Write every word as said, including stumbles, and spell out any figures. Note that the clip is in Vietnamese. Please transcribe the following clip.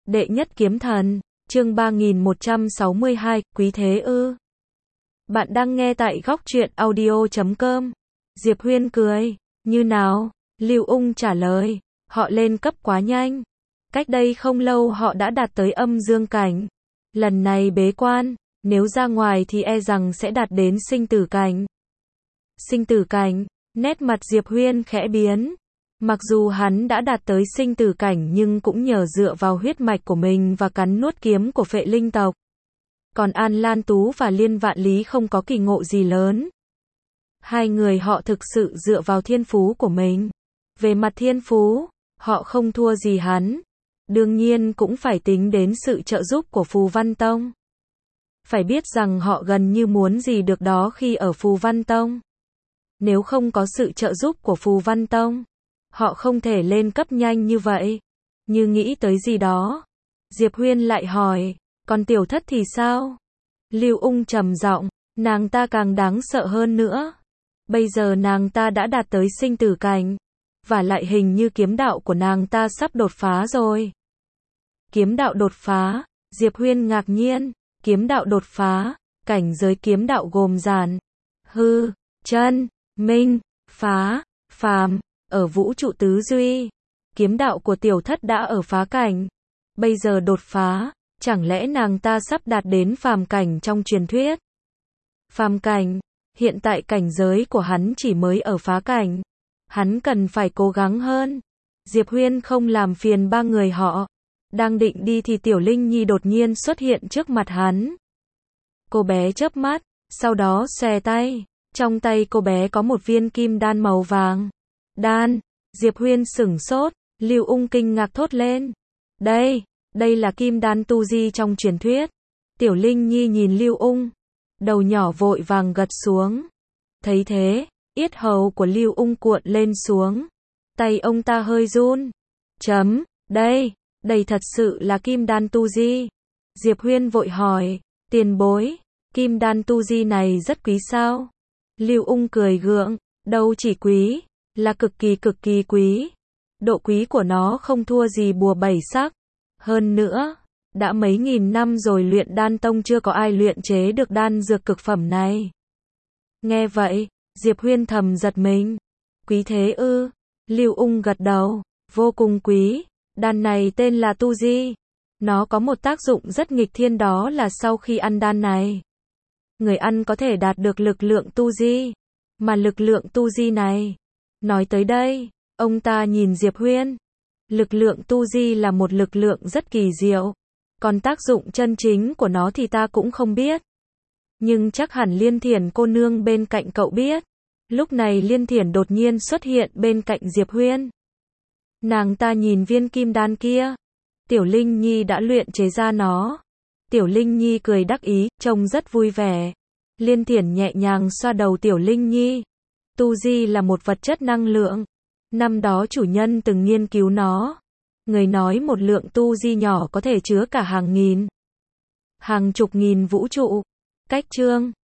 Đệ nhất kiếm thần, chương ba nghìn một trăm sáu mươi hai, quý thế ư? Bạn đang nghe tại góc truyện audio chấm com. Diệp Huyên cười, như nào? Lưu Ung trả lời, họ lên cấp quá nhanh. Cách đây không lâu họ đã đạt tới âm dương cảnh. Lần này bế quan, nếu ra ngoài thì e rằng sẽ đạt đến sinh tử cảnh. Sinh tử cảnh, nét mặt Diệp Huyên khẽ biến. Mặc dù hắn đã đạt tới sinh tử cảnh nhưng cũng nhờ dựa vào huyết mạch của mình và cắn nuốt kiếm của phệ linh tộc. Còn An Lan Tú và Liên Vạn Lý không có kỳ ngộ gì lớn. Hai người họ thực sự dựa vào thiên phú của mình. Về mặt thiên phú, họ không thua gì hắn. Đương nhiên cũng phải tính đến sự trợ giúp của Phù Văn Tông. Phải biết rằng họ gần như muốn gì được đó khi ở Phù Văn Tông. Nếu không có sự trợ giúp của Phù Văn Tông, họ không thể lên cấp nhanh như vậy. Như nghĩ tới gì đó, Diệp Huyên lại hỏi, còn Tiểu Thất thì sao? Lưu Ung trầm giọng, nàng ta càng đáng sợ hơn nữa. Bây giờ nàng ta đã đạt tới sinh tử cảnh, và lại hình như kiếm đạo của nàng ta sắp đột phá rồi. Kiếm đạo đột phá? Diệp Huyên ngạc nhiên, kiếm đạo đột phá, cảnh giới kiếm đạo gồm giản, hư, chân, minh, phá, phàm. Ở vũ trụ tứ duy, kiếm đạo của Tiểu Thất đã ở phá cảnh. Bây giờ đột phá, chẳng lẽ nàng ta sắp đạt đến phàm cảnh trong truyền thuyết? Phàm cảnh, hiện tại cảnh giới của hắn chỉ mới ở phá cảnh. Hắn cần phải cố gắng hơn. Diệp Huyên không làm phiền ba người họ. Đang định đi thì Tiểu Linh Nhi đột nhiên xuất hiện trước mặt hắn. Cô bé chớp mắt, sau đó xòe tay. Trong tay cô bé có một viên kim đan màu vàng. Đan, Diệp Huyên sửng sốt, Lưu Ung kinh ngạc thốt lên. Đây, đây là kim đan tu di trong truyền thuyết. Tiểu Linh Nhi nhìn Lưu Ung, đầu nhỏ vội vàng gật xuống. Thấy thế, yết hầu của Lưu Ung cuộn lên xuống. Tay ông ta hơi run. Chấm, đây, đây thật sự là kim đan tu di. Diệp Huyên vội hỏi, tiền bối, kim đan tu di này rất quý sao? Lưu Ung cười gượng, đâu chỉ quý, là cực kỳ cực kỳ quý. Độ quý của nó không thua gì bùa bảy sắc. Hơn nữa, đã mấy nghìn năm rồi luyện đan tông chưa có ai luyện chế được đan dược cực phẩm này. Nghe vậy, Diệp Huyên thầm giật mình. Quý thế ư? Lưu Ung gật đầu, vô cùng quý. Đan này tên là tu di. Nó có một tác dụng rất nghịch thiên, đó là sau khi ăn đan này, người ăn có thể đạt được lực lượng tu di. Mà lực lượng tu di này, nói tới đây, ông ta nhìn Diệp Huyên. Lực lượng tu di là một lực lượng rất kỳ diệu. Còn tác dụng chân chính của nó thì ta cũng không biết. Nhưng chắc hẳn Liên Thiển cô nương bên cạnh cậu biết. Lúc này Liên Thiển đột nhiên xuất hiện bên cạnh Diệp Huyên. Nàng ta nhìn viên kim đan kia. Tiểu Linh Nhi đã luyện chế ra nó. Tiểu Linh Nhi cười đắc ý, trông rất vui vẻ. Liên Thiển nhẹ nhàng xoa đầu Tiểu Linh Nhi. Tu di là một vật chất năng lượng. Năm đó chủ nhân từng nghiên cứu nó. Người nói một lượng tu di nhỏ có thể chứa cả hàng nghìn, hàng chục nghìn vũ trụ. Cách chương